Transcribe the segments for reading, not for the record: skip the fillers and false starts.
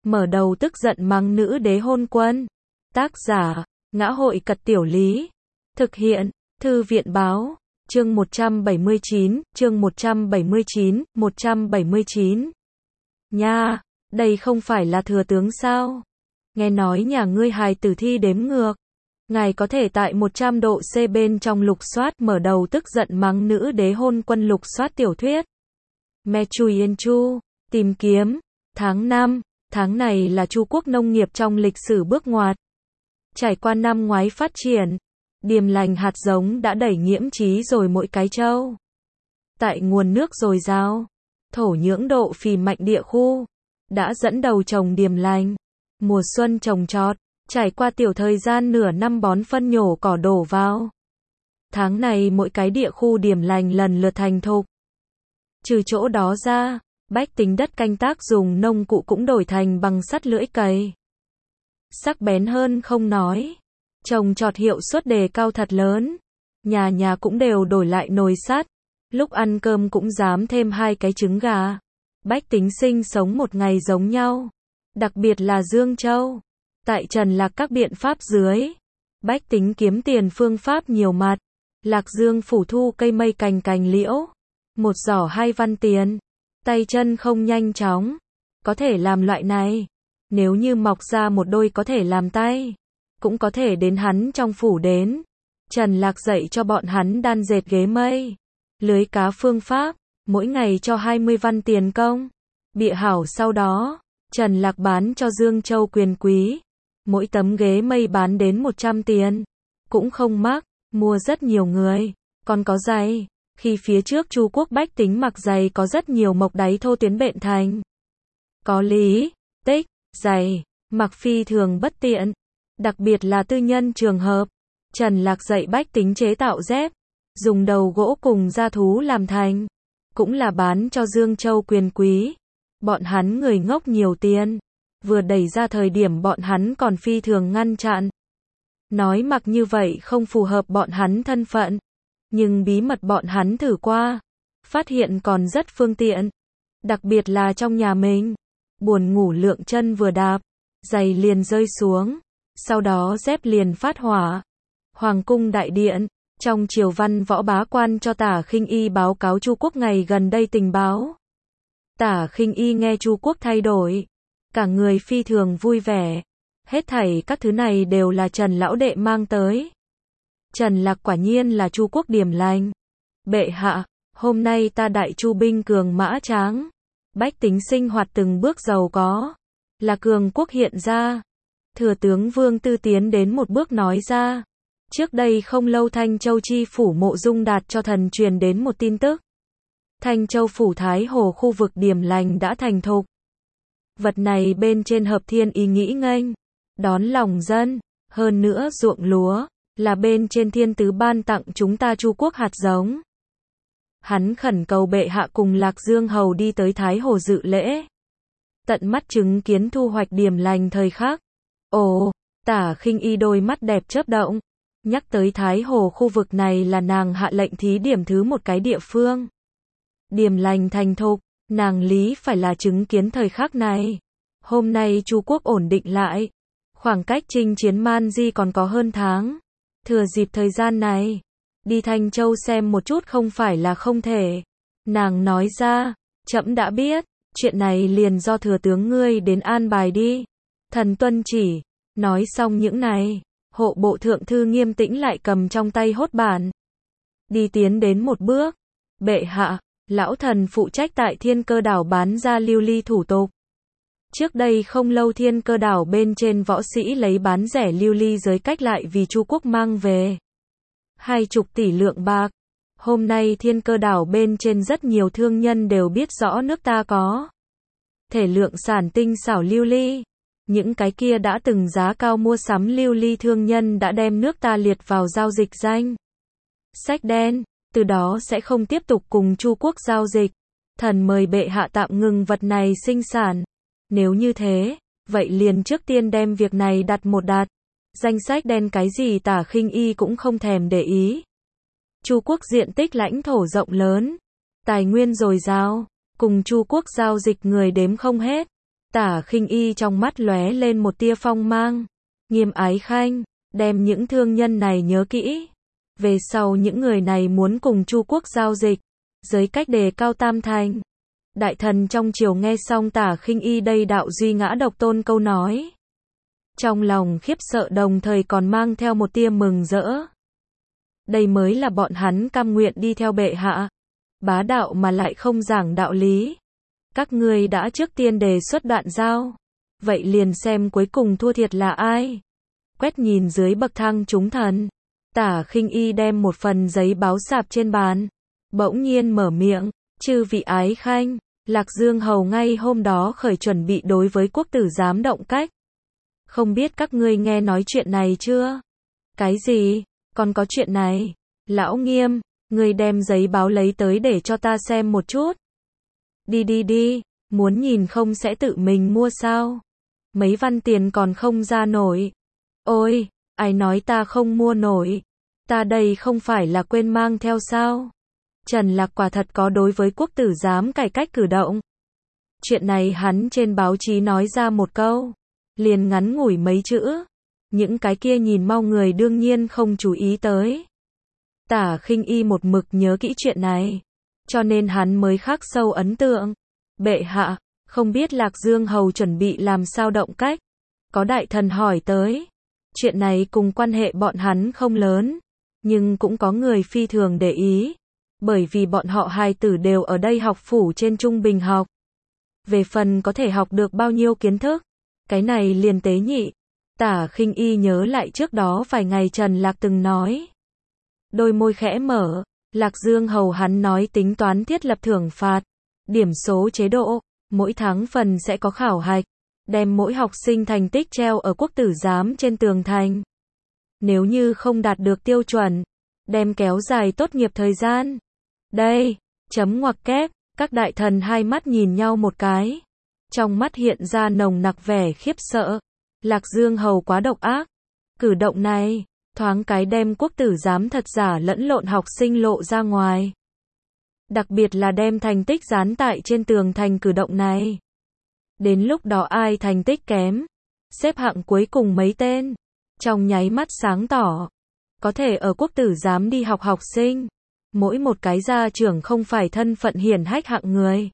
mở đầu tức giận mắng nữ đế hôn quân. Tác giả, Ngã hội Cật Tiểu Lý. Thực hiện, Thư viện báo. Chương 179, chương 179. Nha, đây không phải là thừa tướng sao? Nghe nói nhà ngươi hài tử thi đếm ngược. Ngài có thể tại 100 độ C bên trong lục soát mở đầu tức giận mắng nữ đế hôn quân lục soát tiểu thuyết. Me Chui Yên Chu, tìm kiếm. Tháng 5, tháng này là Chu quốc nông nghiệp trong lịch sử bước ngoặt. Trải qua năm ngoái phát triển, điềm lành hạt giống đã đẩy nhiễm trí rồi mỗi cái châu. Tại nguồn nước dồi dào, thổ nhưỡng độ phì mạnh địa khu, đã dẫn đầu trồng điềm lành. Mùa xuân trồng trọt, trải qua tiểu thời gian nửa năm bón phân nhổ cỏ đổ vào. Tháng này mỗi cái địa khu điềm lành lần lượt thành thục. Trừ chỗ đó ra, bách tính đất canh tác dùng nông cụ cũng đổi thành bằng sắt lưỡi cày. Sắc bén hơn không nói. Trồng trọt hiệu suất đề cao thật lớn. Nhà nhà cũng đều đổi lại nồi sắt. Lúc ăn cơm cũng dám thêm 2 cái trứng gà. Bách tính sinh sống một ngày giống nhau. Đặc biệt là Dương Châu. Tại Trần Lạc các biện pháp dưới, bách tính kiếm tiền phương pháp nhiều mặt. Lạc Dương phủ thu cây mây cành cành liễu. Một giỏ 2 văn tiền. Tay chân không nhanh chóng. Có thể làm loại này. Nếu như mọc ra một đôi có thể làm tay, cũng có thể đến hắn trong phủ đến. Trần Lạc dạy cho bọn hắn đan dệt ghế mây, lưới cá phương pháp, mỗi ngày cho 20 văn tiền công. Bịa hảo sau đó, Trần Lạc bán cho Dương Châu quyền quý. Mỗi tấm ghế mây bán đến 100 tiền. Cũng không mắc, mua rất nhiều người. Còn có giày, khi phía trước Chu quốc bách tính mặc giày có rất nhiều mộc đáy thô tuyến bện thành. Có lý, tích, giày, mặc phi thường bất tiện. Đặc biệt là tư nhân trường hợp. Trần Lạc dạy bách tính chế tạo dép, dùng đầu gỗ cùng da thú làm thành. Cũng là bán cho Dương Châu quyền quý. Bọn hắn người ngốc nhiều tiền. Vừa đẩy ra thời điểm bọn hắn còn phi thường ngăn chặn. Nói mặc như vậy không phù hợp bọn hắn thân phận. Nhưng bí mật bọn hắn thử qua. Phát hiện còn rất phương tiện. Đặc biệt là trong nhà mình. Buồn ngủ lượng chân vừa đạp, giày liền rơi xuống. Sau đó dép liền phát hỏa. Hoàng cung đại điện, trong triều văn võ bá quan cho Tả Khinh Y báo cáo Chu quốc ngày gần đây tình báo. Tả Khinh Y nghe Chu quốc thay đổi, cả người phi thường vui vẻ. Hết thảy các thứ này đều là Trần lão đệ mang tới. Trần Lạc quả nhiên là Chu quốc điềm lành. Bệ hạ, hôm nay ta đại Chu binh cường mã tráng, bách tính sinh hoạt từng bước giàu có, là cường quốc hiện ra. Thừa tướng Vương Tư tiến đến một bước nói ra. Trước đây không lâu Thanh Châu chi phủ Mộ Dung Đạt cho thần truyền đến một tin tức. Thanh Châu phủ Thái Hồ khu vực điềm lành đã thành thục. Vật này bên trên hợp thiên ý nghĩ nghênh, đón lòng dân, hơn nữa ruộng lúa, là bên trên thiên tứ ban tặng chúng ta Chu quốc hạt giống. Hắn khẩn cầu bệ hạ cùng Lạc Dương hầu đi tới Thái Hồ dự lễ. Tận mắt chứng kiến thu hoạch điềm lành thời khắc. Ồ, Tả Khinh Y đôi mắt đẹp chớp động. Nhắc tới Thái Hồ khu vực này là nàng hạ lệnh thí điểm thứ một cái địa phương. Điềm lành thành thục, nàng lý phải là chứng kiến thời khắc này. Hôm nay Chu quốc ổn định lại. Khoảng cách chinh chiến Man Di còn có hơn tháng. Thừa dịp thời gian này, đi Thanh Châu xem một chút không phải là không thể. Nàng nói ra, trẫm đã biết, chuyện này liền do thừa tướng ngươi đến an bài đi. Thần tuân chỉ. Nói xong những này, hộ bộ thượng thư Nghiêm Tĩnh lại cầm trong tay hốt bản. Đi tiến đến một bước. Bệ hạ, lão thần phụ trách tại Thiên Cơ đảo bán ra lưu ly thủ tục. Trước đây không lâu Thiên Cơ đảo bên trên võ sĩ lấy bán rẻ lưu ly giới cách lại vì Chu quốc mang về 20 tỷ lượng bạc. Hôm nay Thiên Cơ đảo bên trên rất nhiều thương nhân đều biết rõ nước ta có thể lượng sản tinh xảo lưu ly. Những cái kia đã từng giá cao mua sắm lưu ly thương nhân đã đem nước ta liệt vào giao dịch danh sách đen, từ đó sẽ không tiếp tục cùng Chu quốc giao dịch. Thần mời bệ hạ tạm ngừng vật này sinh sản. Nếu như thế, vậy liền trước tiên đem việc này đặt một đặt. Danh sách đen cái gì Tả Khinh Y cũng không thèm để ý. Chu quốc diện tích lãnh thổ rộng lớn, tài nguyên dồi dào, cùng Chu quốc giao dịch người đếm không hết. Tả Khinh Y trong mắt lóe lên một tia phong mang. Nghiêm Ái Khanh, đem những thương nhân này nhớ kỹ. Về sau những người này muốn cùng Chu quốc giao dịch, giới cách đề cao tam thành. Đại thần trong triều nghe xong Tả Khinh Y đây đạo duy ngã độc tôn câu nói. Trong lòng khiếp sợ đồng thời còn mang theo một tia mừng rỡ. Đây mới là bọn hắn cam nguyện đi theo bệ hạ. Bá đạo mà lại không giảng đạo lý. Các ngươi đã trước tiên đề xuất đoạn giao. Vậy liền xem cuối cùng thua thiệt là ai. Quét nhìn dưới bậc thang chúng thần. Tả Khinh Y đem một phần giấy báo sạp trên bàn. Bỗng nhiên mở miệng. Chư vị Ái Khanh, Lạc Dương Hầu ngay hôm đó khởi chuẩn bị đối với quốc tử giám động cách. Không biết các ngươi nghe nói chuyện này chưa? Cái gì? Còn có chuyện này? Lão Nghiêm, ngươi đem giấy báo lấy tới để cho ta xem một chút. Đi, muốn nhìn không sẽ tự mình mua sao? Mấy văn tiền còn không ra nổi. Ôi, ai nói ta không mua nổi? Ta đây không phải là quên mang theo sao? Trần Lạc quả thật có đối với quốc tử giám cải cách cử động. Chuyện này hắn trên báo chí nói ra một câu. Liền ngắn ngủi mấy chữ. Những cái kia nhìn mau người đương nhiên không chú ý tới. Tả Khinh Y một mực nhớ kỹ chuyện này. Cho nên hắn mới khắc sâu ấn tượng. Bệ hạ, không biết Lạc Dương Hầu chuẩn bị làm sao động cách. Có đại thần hỏi tới. Chuyện này cùng quan hệ bọn hắn không lớn. Nhưng cũng có người phi thường để ý. Bởi vì bọn họ hai tử đều ở đây học phủ trên trung bình học. Về phần có thể học được bao nhiêu kiến thức. Cái này liền tế nhị. Tả Khinh Y nhớ lại trước đó vài ngày Trần Lạc từng nói. Đôi môi khẽ mở. Lạc Dương Hầu hắn nói tính toán thiết lập thưởng phạt. Điểm số chế độ. Mỗi tháng phần sẽ có khảo hạch. Đem mỗi học sinh thành tích treo ở quốc tử giám trên tường thành. Nếu như không đạt được tiêu chuẩn. Đem kéo dài tốt nghiệp thời gian. Đây. Chấm ngoặc kép. Các đại thần hai mắt nhìn nhau một cái. Trong mắt hiện ra nồng nặc vẻ khiếp sợ. Lạc Dương Hầu quá độc ác. Cử động này, thoáng cái đem quốc tử giám thật giả lẫn lộn học sinh lộ ra ngoài. Đặc biệt là đem thành tích dán tại trên tường thành cử động này. Đến lúc đó ai thành tích kém, xếp hạng cuối cùng mấy tên, trong nháy mắt sáng tỏ. Có thể ở quốc tử giám đi học học sinh. Mỗi một cái gia trưởng không phải thân phận hiển hách hạng người.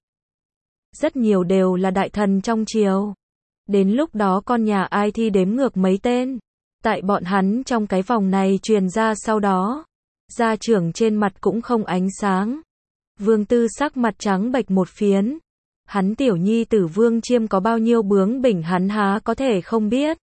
Rất nhiều đều là đại thần trong triều. Đến lúc đó con nhà ai thi đếm ngược mấy tên. Tại bọn hắn trong cái vòng này truyền ra sau đó. Gia trưởng trên mặt cũng không ánh sáng. Vương Tư sắc mặt trắng bệch một phiến. Hắn tiểu nhi tử Vương Chiêm có bao nhiêu bướng bỉnh hắn há có thể không biết.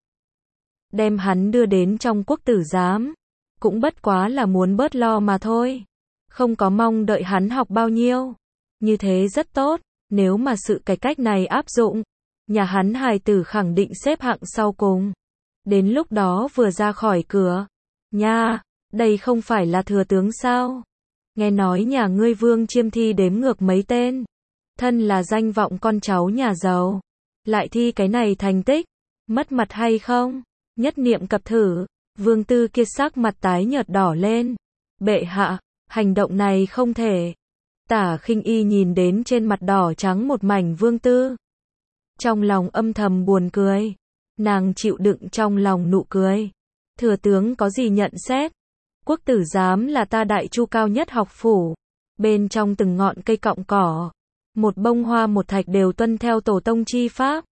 Đem hắn đưa đến trong quốc tử giám. Cũng bất quá là muốn bớt lo mà thôi. Không có mong đợi hắn học bao nhiêu. Như thế rất tốt. Nếu mà sự cải cách này áp dụng, nhà hắn hài tử khẳng định xếp hạng sau cùng. Đến lúc đó vừa ra khỏi cửa. Nha, đây không phải là thừa tướng sao? Nghe nói nhà ngươi Vương Chiêm thi đếm ngược mấy tên. Thân là danh vọng con cháu nhà giàu. Lại thi cái này thành tích. Mất mặt hay không? Nhất niệm cập thử. Vương Tư kia sắc mặt tái nhợt đỏ lên. Bệ hạ, hành động này không thể. Tả Khinh Y nhìn đến trên mặt đỏ trắng một mảnh Vương Tư. Trong lòng âm thầm buồn cười. Nàng chịu đựng trong lòng nụ cười. Thừa tướng có gì nhận xét? Quốc tử giám là ta Đại Chu cao nhất học phủ. Bên trong từng ngọn cây cọng cỏ. Một bông hoa một thạch đều tuân theo tổ tông chi pháp.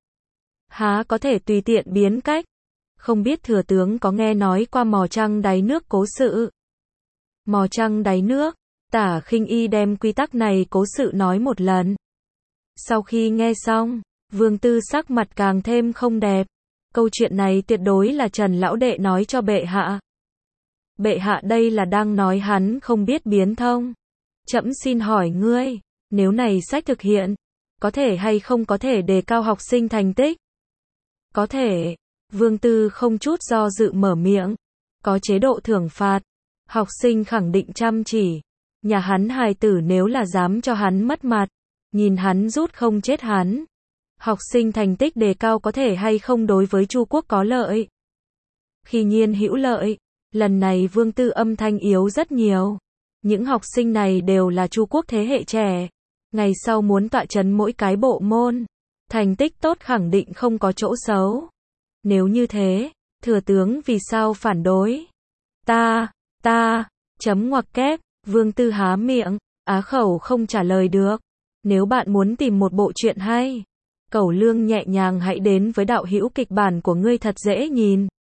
Há có thể tùy tiện biến cách. Không biết thừa tướng có nghe nói qua mò trăng đáy nước cố sự. Mò trăng đáy nước. Tả Khinh Y đem quy tắc này cố sự nói một lần. Sau khi nghe xong, Vương Tư sắc mặt càng thêm không đẹp. Câu chuyện này tuyệt đối là Trần lão đệ nói cho bệ hạ. Bệ hạ đây là đang nói hắn không biết biến thông. Trẫm xin hỏi ngươi, nếu này sách thực hiện, có thể hay không có thể đề cao học sinh thành tích? Có thể. Vương Tư không chút do dự mở miệng. Có chế độ thưởng phạt. Học sinh khẳng định chăm chỉ. Nhà hắn hài tử nếu là dám cho hắn mất mặt, nhìn hắn rút không chết hắn. Học sinh thành tích đề cao có thể hay không đối với Chu quốc có lợi? Khi nhiên hữu lợi. Lần này Vương Tư âm thanh yếu rất nhiều. Những học sinh này đều là Chu quốc thế hệ trẻ. Ngày sau muốn tọa chấn mỗi cái bộ môn. Thành tích tốt khẳng định không có chỗ xấu. Nếu như thế, thừa tướng vì sao phản đối? Ta, chấm ngoặc kép, Vương Tư há miệng, á khẩu không trả lời được. Nếu bạn muốn tìm một bộ truyện hay, Cẩu Lương nhẹ nhàng hãy đến với đạo hữu kịch bản của ngươi thật dễ nhìn.